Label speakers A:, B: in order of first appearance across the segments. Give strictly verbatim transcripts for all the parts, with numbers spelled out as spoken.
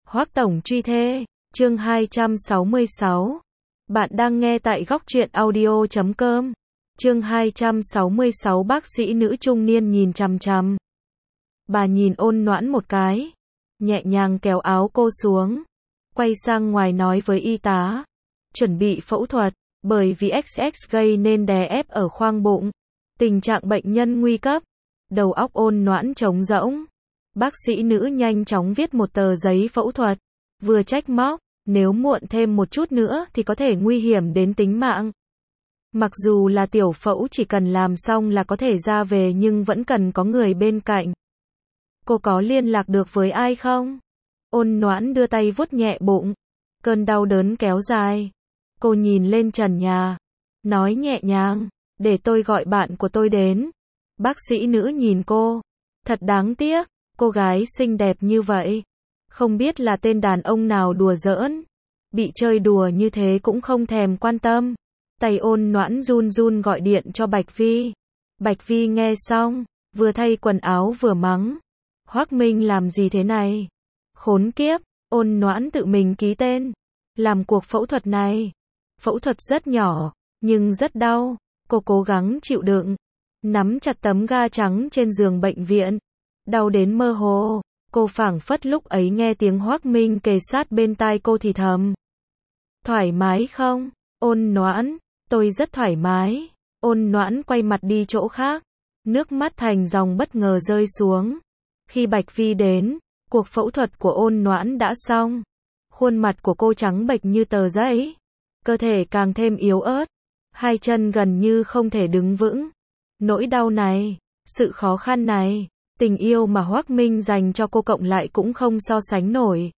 A: Hoắc tổng truy thê, chương hai trăm sáu mươi sáu. Bạn đang nghe tại góc truyện audio chấm com. Chương hai trăm sáu mươi sáu bác sĩ nữ trung niên nhìn chằm chằm. Bà nhìn Ôn Noãn một cái, nhẹ nhàng kéo áo cô xuống, quay sang ngoài nói với y tá, chuẩn bị phẫu thuật, bởi vì ích ích gây nên đè ép ở khoang bụng, tình trạng bệnh nhân nguy cấp. Đầu óc Ôn Noãn trống rỗng. Bác sĩ nữ nhanh chóng viết một tờ giấy phẫu thuật, vừa trách móc, nếu muộn thêm một chút nữa thì có thể nguy hiểm đến tính mạng. Mặc dù là tiểu phẫu chỉ cần làm xong là có thể ra về nhưng vẫn cần có người bên cạnh. Cô có liên lạc được với ai không? Ôn Noãn đưa tay vuốt nhẹ bụng, cơn đau đớn kéo dài. Cô nhìn lên trần nhà, nói nhẹ nhàng, để tôi gọi bạn của tôi đến. Bác sĩ nữ nhìn cô, thật đáng tiếc, cô gái xinh đẹp như vậy. Không biết là tên đàn ông nào đùa giỡn, bị chơi đùa như thế cũng không thèm quan tâm. Tay Ôn Noãn run run gọi điện cho Bạch Vi. Bạch Vi nghe xong, vừa thay quần áo vừa mắng. Hoắc Minh làm gì thế này? Khốn kiếp, Ôn Noãn tự mình ký tên, làm cuộc phẫu thuật này. Phẫu thuật rất nhỏ, nhưng rất đau, cô cố gắng chịu đựng, nắm chặt tấm ga trắng trên giường bệnh viện. Đau đến mơ hồ, cô phảng phất lúc ấy nghe tiếng Hoắc Minh kề sát bên tai cô thì thầm. Thoải mái không? Ôn Noãn, tôi rất thoải mái. Ôn Noãn quay mặt đi chỗ khác, nước mắt thành dòng bất ngờ rơi xuống. Khi Bạch Vi đến, cuộc phẫu thuật của Ôn Noãn đã xong. Khuôn mặt của cô trắng bệch như tờ giấy, cơ thể càng thêm yếu ớt, hai chân gần như không thể đứng vững. Nỗi đau này, sự khó khăn này, tình yêu mà Hoắc Minh dành cho cô cộng lại cũng không so sánh nổi.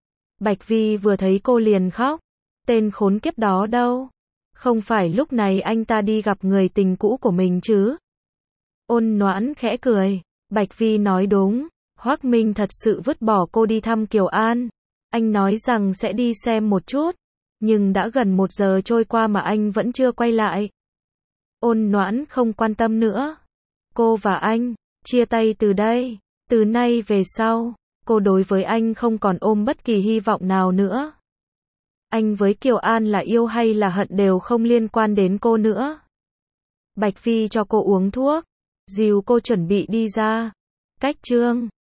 A: Bạch Vi vừa thấy cô liền khóc. Tên khốn kiếp đó đâu? Không phải lúc này anh ta đi gặp người tình cũ của mình chứ? Ôn Noãn khẽ cười. Bạch Vi nói đúng, Hoắc Minh thật sự vứt bỏ cô đi thăm Kiều An. Anh nói rằng sẽ đi xem một chút, nhưng đã gần một giờ trôi qua mà anh vẫn chưa quay lại. Ôn Noãn không quan tâm nữa. Cô và anh chia tay từ đây, từ nay về sau, cô đối với anh không còn ôm bất kỳ hy vọng nào nữa. Anh với Kiều An là yêu hay là hận đều không liên quan đến cô nữa. Bạch Vi cho cô uống thuốc, dìu cô chuẩn bị đi ra. Cách chương